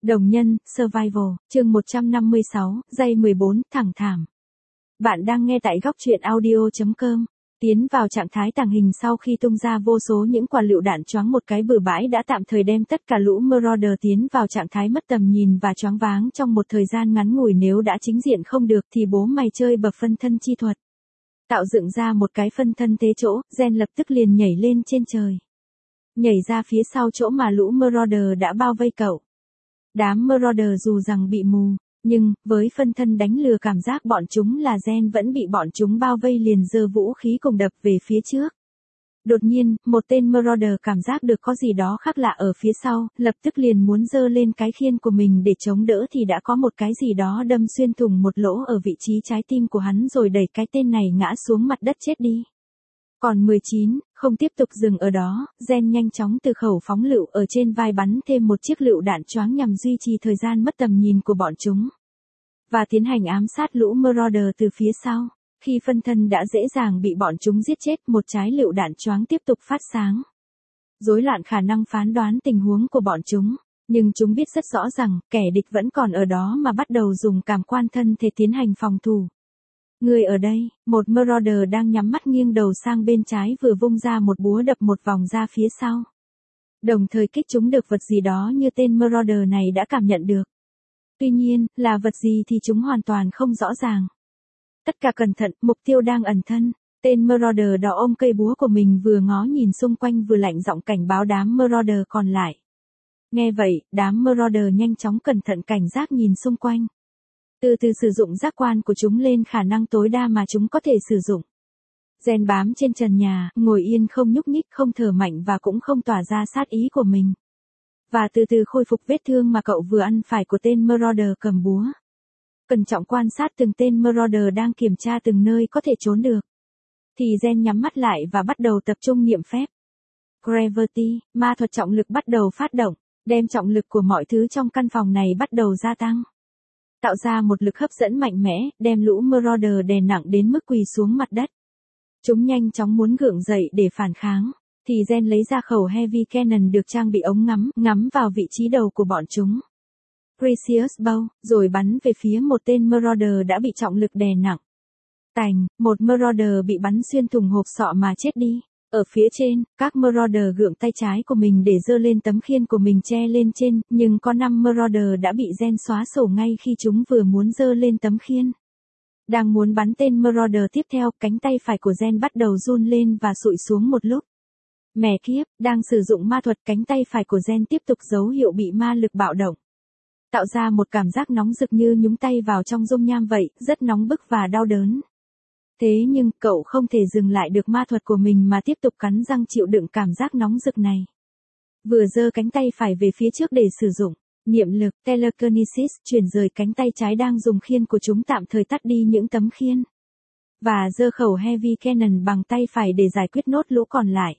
Đồng nhân, Survival, chương 156, giây 14, thẳng thảm. Bạn đang nghe tại góc truyện audio.com. Tiến vào trạng thái tàng hình sau khi tung ra vô số những quả lựu đạn choáng một cái bừa bãi đã tạm thời đem tất cả lũ Marauder tiến vào trạng thái mất tầm nhìn và choáng váng trong một thời gian ngắn ngủi. Nếu đã chính diện không được thì bố mày chơi bậc phân thân chi thuật. Tạo dựng ra một cái phân thân tế chỗ, Gen lập tức liền nhảy lên trên trời. Nhảy ra phía sau chỗ mà lũ Marauder đã bao vây cậu. Đám Marauder dù rằng bị mù, nhưng, với phân thân đánh lừa cảm giác bọn chúng là Gen vẫn bị bọn chúng bao vây liền giơ vũ khí cùng đập về phía trước. Đột nhiên, một tên Marauder cảm giác được có gì đó khác lạ ở phía sau, lập tức liền muốn giơ lên cái khiên của mình để chống đỡ thì đã có một cái gì đó đâm xuyên thủng một lỗ ở vị trí trái tim của hắn rồi đẩy cái tên này ngã xuống mặt đất chết đi. Còn 19, không tiếp tục dừng ở đó, Gen nhanh chóng từ khẩu phóng lựu ở trên vai bắn thêm một chiếc lựu đạn choáng nhằm duy trì thời gian mất tầm nhìn của bọn chúng. Và tiến hành ám sát lũ Marauder từ phía sau. Khi phân thân đã dễ dàng bị bọn chúng giết chết, một trái lựu đạn choáng tiếp tục phát sáng. Rối loạn khả năng phán đoán tình huống của bọn chúng. Nhưng chúng biết rất rõ rằng, kẻ địch vẫn còn ở đó mà bắt đầu dùng cảm quan thân thể tiến hành phòng thủ. Người ở đây, một Marauder đang nhắm mắt nghiêng đầu sang bên trái vừa vung ra một búa đập một vòng ra phía sau. Đồng thời kích chúng được vật gì đó như tên Marauder này đã cảm nhận được. Tuy nhiên, là vật gì thì chúng hoàn toàn không rõ ràng. Tất cả cẩn thận, mục tiêu đang ẩn thân. Tên Marauder đó ôm cây búa của mình vừa ngó nhìn xung quanh vừa lạnh giọng cảnh báo đám Marauder còn lại. Nghe vậy, đám Marauder nhanh chóng cẩn thận cảnh giác nhìn xung quanh. Từ từ sử dụng giác quan của chúng lên khả năng tối đa mà chúng có thể sử dụng. Gen bám trên trần nhà, ngồi yên không nhúc nhích, không thở mạnh và cũng không tỏa ra sát ý của mình. Và từ từ khôi phục vết thương mà cậu vừa ăn phải của tên Marauder cầm búa. Cẩn trọng quan sát từng tên Marauder đang kiểm tra từng nơi có thể trốn được. Thì Gen nhắm mắt lại và bắt đầu tập trung niệm phép. Gravity, ma thuật trọng lực bắt đầu phát động, đem trọng lực của mọi thứ trong căn phòng này bắt đầu gia tăng. Tạo ra một lực hấp dẫn mạnh mẽ, đem lũ Marauder đè nặng đến mức quỳ xuống mặt đất. Chúng nhanh chóng muốn gượng dậy để phản kháng, thì Gen lấy ra khẩu Heavy Cannon được trang bị ống ngắm vào vị trí đầu của bọn chúng. Precious Bow, rồi bắn về phía một tên Marauder đã bị trọng lực đè nặng. Tành, một Marauder bị bắn xuyên thủng hộp sọ mà chết đi. Ở phía trên, các Marauder gượng tay trái của mình để giơ lên tấm khiên của mình che lên trên, nhưng có 5 Marauder đã bị Gen xóa sổ ngay khi chúng vừa muốn giơ lên tấm khiên. Đang muốn bắn tên Marauder tiếp theo, cánh tay phải của Gen bắt đầu run lên và sụi xuống một lúc. Mẹ kiếp, đang sử dụng ma thuật, cánh tay phải của Gen tiếp tục dấu hiệu bị ma lực bạo động. Tạo ra một cảm giác nóng rực như nhúng tay vào trong dung nham vậy, rất nóng bức và đau đớn. Thế nhưng, cậu không thể dừng lại được ma thuật của mình mà tiếp tục cắn răng chịu đựng cảm giác nóng rực này. Vừa giơ cánh tay phải về phía trước để sử dụng niệm lực, telekinesis, chuyển rời cánh tay trái đang dùng khiên của chúng tạm thời tắt đi những tấm khiên. Và giơ khẩu Heavy Cannon bằng tay phải để giải quyết nốt lũ còn lại.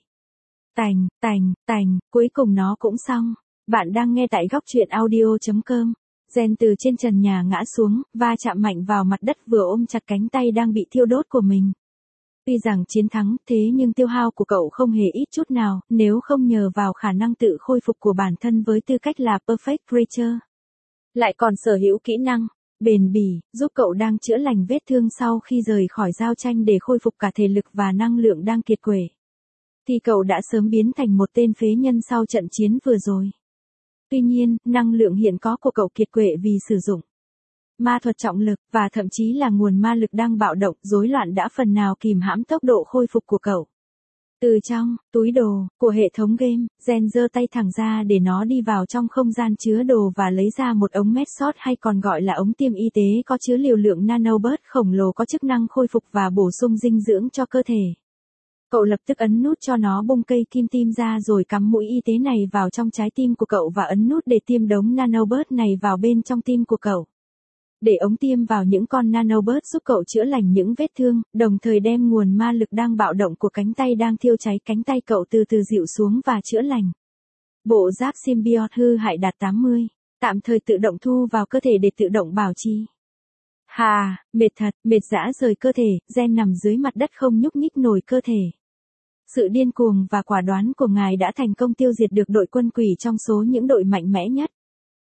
Tành, cuối cùng nó cũng xong. Bạn đang nghe tại góc truyện audio.com. Gen từ trên trần nhà ngã xuống, va chạm mạnh vào mặt đất vừa ôm chặt cánh tay đang bị thiêu đốt của mình. Tuy rằng chiến thắng, thế nhưng tiêu hao của cậu không hề ít chút nào, nếu không nhờ vào khả năng tự khôi phục của bản thân với tư cách là Perfect Creature. Lại còn sở hữu kỹ năng bền bỉ, giúp cậu đang chữa lành vết thương sau khi rời khỏi giao tranh để khôi phục cả thể lực và năng lượng đang kiệt quệ. Thì cậu đã sớm biến thành một tên phế nhân sau trận chiến vừa rồi. Tuy nhiên, năng lượng hiện có của cậu kiệt quệ vì sử dụng ma thuật trọng lực, và thậm chí là nguồn ma lực đang bạo động, rối loạn đã phần nào kìm hãm tốc độ khôi phục của cậu. Từ trong túi đồ của hệ thống game, Gen giơ tay thẳng ra để nó đi vào trong không gian chứa đồ và lấy ra một ống medshot hay còn gọi là ống tiêm y tế có chứa liều lượng nanobot khổng lồ có chức năng khôi phục và bổ sung dinh dưỡng cho cơ thể. Cậu lập tức ấn nút cho nó bung cây kim tim ra rồi cắm mũi y tế này vào trong trái tim của cậu và ấn nút để tiêm đống nanobot này vào bên trong tim của cậu. Để ống tiêm vào những con nanobot giúp cậu chữa lành những vết thương, đồng thời đem nguồn ma lực đang bạo động của cánh tay đang thiêu cháy cánh tay cậu từ từ dịu xuống và chữa lành. Bộ giáp symbiote hư hại đạt 80, tạm thời tự động thu vào cơ thể để tự động bảo trì. Hà, mệt thật, mệt rã rời cơ thể, Gen nằm dưới mặt đất không nhúc nhích nổi cơ thể. Sự điên cuồng và quả đoán của ngài đã thành công tiêu diệt được đội quân quỷ trong số những đội mạnh mẽ nhất.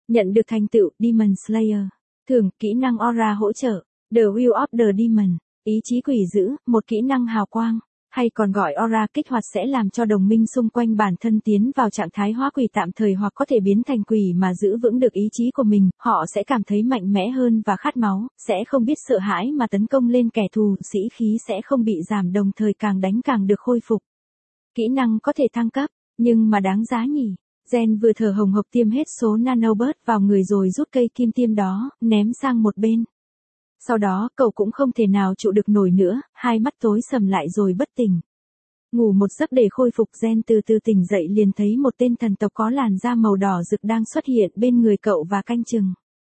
Nhận được thành tựu Demon Slayer. Thưởng kỹ năng Aura hỗ trợ. The Will of the Demon. Ý chí quỷ dữ, một kỹ năng hào quang. Hay còn gọi Aura kích hoạt sẽ làm cho đồng minh xung quanh bản thân tiến vào trạng thái hóa quỷ tạm thời hoặc có thể biến thành quỷ mà giữ vững được ý chí của mình. Họ sẽ cảm thấy mạnh mẽ hơn và khát máu, sẽ không biết sợ hãi mà tấn công lên kẻ thù. Sĩ khí sẽ không bị giảm, đồng thời càng đánh càng được khôi phục. Kỹ năng có thể thăng cấp, nhưng mà đáng giá nhỉ. Gen vừa thở hồng hộc tiêm hết số nanobot vào người rồi rút cây kim tiêm đó, ném sang một bên. Sau đó, cậu cũng không thể nào trụ được nổi nữa, hai mắt tối sầm lại rồi bất tỉnh. Ngủ một giấc để khôi phục. Gen từ từ tỉnh dậy liền thấy một tên thần tộc có làn da màu đỏ rực đang xuất hiện bên người cậu và canh chừng.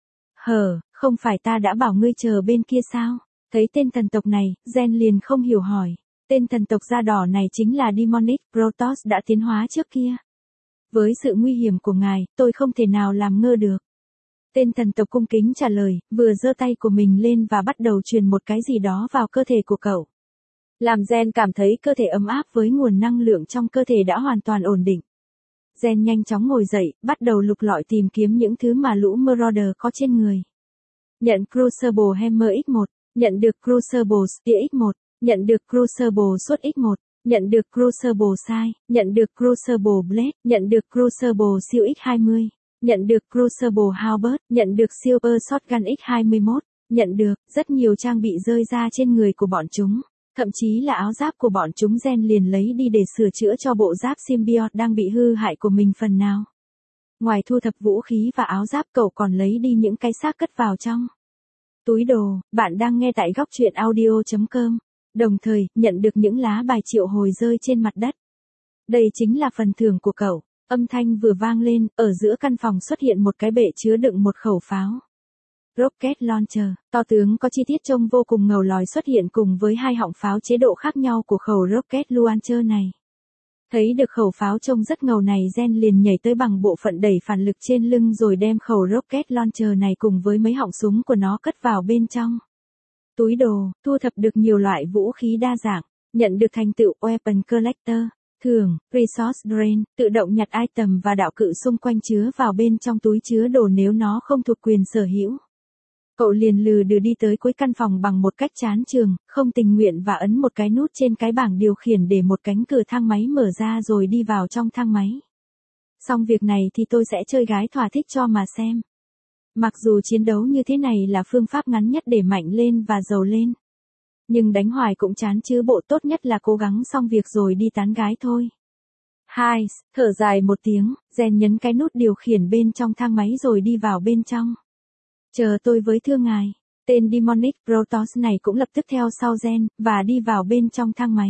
Không phải ta đã bảo ngươi chờ bên kia sao? Thấy tên thần tộc này, Gen liền không hiểu hỏi. Tên thần tộc da đỏ này chính là Demonic Protoss đã tiến hóa trước kia. Với sự nguy hiểm của ngài, tôi không thể nào làm ngơ được. Tên thần tộc cung kính trả lời, vừa giơ tay của mình lên và bắt đầu truyền một cái gì đó vào cơ thể của cậu. Làm Gen cảm thấy cơ thể ấm áp với nguồn năng lượng trong cơ thể đã hoàn toàn ổn định. Gen nhanh chóng ngồi dậy, bắt đầu lục lọi tìm kiếm những thứ mà lũ Marauder có trên người. Nhận Crucible Hammer X1, nhận được Crucible Spear X1, nhận được Crucible Sword X1, nhận được Crucible Sai, nhận được Crucible Blade, nhận được Crucible siêu X20, nhận được Crucible Halberd, nhận được Silver Shotgun X21, nhận được rất nhiều trang bị rơi ra trên người của bọn chúng. Thậm chí là áo giáp của bọn chúng. Gen liền lấy đi để sửa chữa cho bộ giáp symbiote đang bị hư hại của mình phần nào. Ngoài thu thập vũ khí và áo giáp, cậu còn lấy đi những cái xác cất vào trong túi đồ. Bạn đang nghe tại góc truyện audio.com. Đồng thời, nhận được những lá bài triệu hồi rơi trên mặt đất. Đây chính là phần thưởng của cậu. Âm thanh vừa vang lên, ở giữa căn phòng xuất hiện một cái bệ chứa đựng một khẩu pháo. Rocket Launcher, to tướng có chi tiết trông vô cùng ngầu lòi xuất hiện cùng với hai họng pháo chế độ khác nhau của khẩu Rocket Launcher này. Thấy được khẩu pháo trông rất ngầu này, Gen liền nhảy tới bằng bộ phận đẩy phản lực trên lưng rồi đem khẩu Rocket Launcher này cùng với mấy họng súng của nó cất vào bên trong túi đồ. Thu thập được nhiều loại vũ khí đa dạng, nhận được thành tựu Weapon Collector. Thưởng, Resource Drain, tự động nhặt item và đạo cụ xung quanh chứa vào bên trong túi chứa đồ nếu nó không thuộc quyền sở hữu. Cậu liền lừ đừ đi tới cuối căn phòng bằng một cách chán chường, không tình nguyện và ấn một cái nút trên cái bảng điều khiển để một cánh cửa thang máy mở ra rồi đi vào trong thang máy. Xong việc này thì tôi sẽ chơi gái thỏa thích cho mà xem. Mặc dù chiến đấu như thế này là phương pháp ngắn nhất để mạnh lên và giàu lên. Nhưng đánh hoài cũng chán chứ bộ, tốt nhất là cố gắng xong việc rồi đi tán gái thôi. Thở dài một tiếng, Gen nhấn cái nút điều khiển bên trong thang máy rồi đi vào bên trong. Chờ tôi với thưa ngài. Tên Demonic Protoss này cũng lập tức theo sau Gen, và đi vào bên trong thang máy.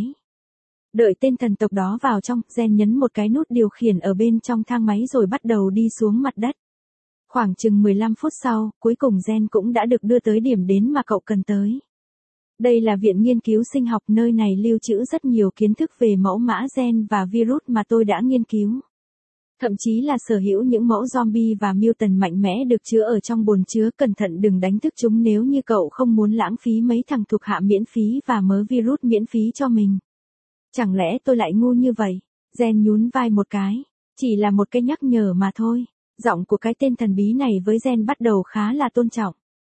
Đợi tên thần tộc đó vào trong, Gen nhấn một cái nút điều khiển ở bên trong thang máy rồi bắt đầu đi xuống mặt đất. Khoảng chừng 15 phút sau, cuối cùng Gen cũng đã được đưa tới điểm đến mà cậu cần tới. Đây là viện nghiên cứu sinh học, nơi này lưu trữ rất nhiều kiến thức về mẫu mã gen và virus mà tôi đã nghiên cứu. Thậm chí là sở hữu những mẫu zombie và mutant mạnh mẽ được chứa ở trong bồn chứa. Cẩn thận đừng đánh thức chúng nếu như cậu không muốn lãng phí mấy thằng thuộc hạ miễn phí và mớ virus miễn phí cho mình. Chẳng lẽ tôi lại ngu như vậy? Gen nhún vai một cái. Chỉ là một cái nhắc nhở mà thôi. Giọng của cái tên thần bí này với Gen bắt đầu khá là tôn trọng.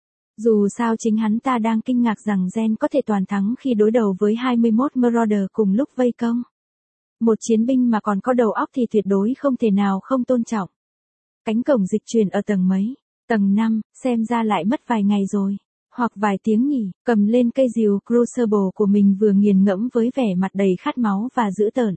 Dù sao chính hắn ta đang kinh ngạc rằng Gen có thể toàn thắng khi đối đầu với 21 Marauder cùng lúc vây công. Một chiến binh mà còn có đầu óc thì tuyệt đối không thể nào không tôn trọng. Cánh cổng dịch chuyển ở tầng mấy? Tầng 5, xem ra lại mất vài ngày rồi. Hoặc vài tiếng nhỉ. Cầm lên cây rìu Crucible của mình vừa nghiền ngẫm với vẻ mặt đầy khát máu và dữ tợn.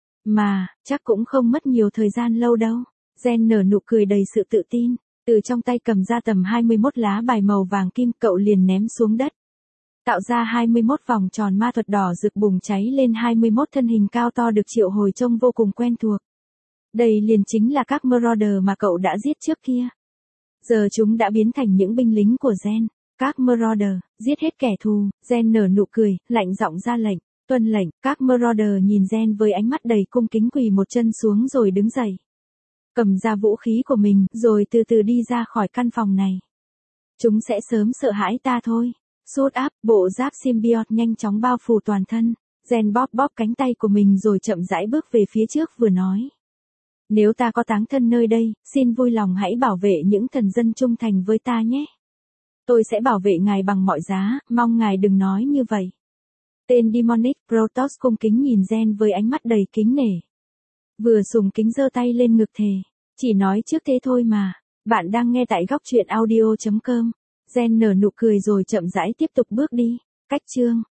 Mà, chắc cũng không mất nhiều thời gian lâu đâu. Gen nở nụ cười đầy sự tự tin. Từ trong tay cầm ra tầm 21 lá bài màu vàng kim, cậu liền ném xuống đất. Tạo ra 21 vòng tròn ma thuật đỏ rực bùng cháy lên 21 thân hình cao to được triệu hồi trông vô cùng quen thuộc. Đây liền chính là các Marauder mà cậu đã giết trước kia. Giờ chúng đã biến thành những binh lính của Gen. Các Marauder, giết hết kẻ thù. Gen nở nụ cười, lạnh giọng ra lệnh. Tuân lệnh. Các Marauder nhìn Gen với ánh mắt đầy cung kính, quỳ một chân xuống rồi đứng dậy. Cầm ra vũ khí của mình, rồi từ từ đi ra khỏi căn phòng này. Chúng sẽ sớm sợ hãi ta thôi. Suit up, bộ giáp symbiote nhanh chóng bao phủ toàn thân. Gen bóp bóp cánh tay của mình rồi chậm rãi bước về phía trước vừa nói. Nếu ta có táng thân nơi đây, xin vui lòng hãy bảo vệ những thần dân trung thành với ta nhé. Tôi sẽ bảo vệ ngài bằng mọi giá, mong ngài đừng nói như vậy. Tên Demonic Protoss cung kính nhìn Gen với ánh mắt đầy kính nể. Vừa sùng kính giơ tay lên ngực thề. Chỉ nói trước thế thôi mà. Bạn đang nghe tại góc truyện audio.com. Gen nở nụ cười rồi chậm rãi tiếp tục bước đi. Cách chương.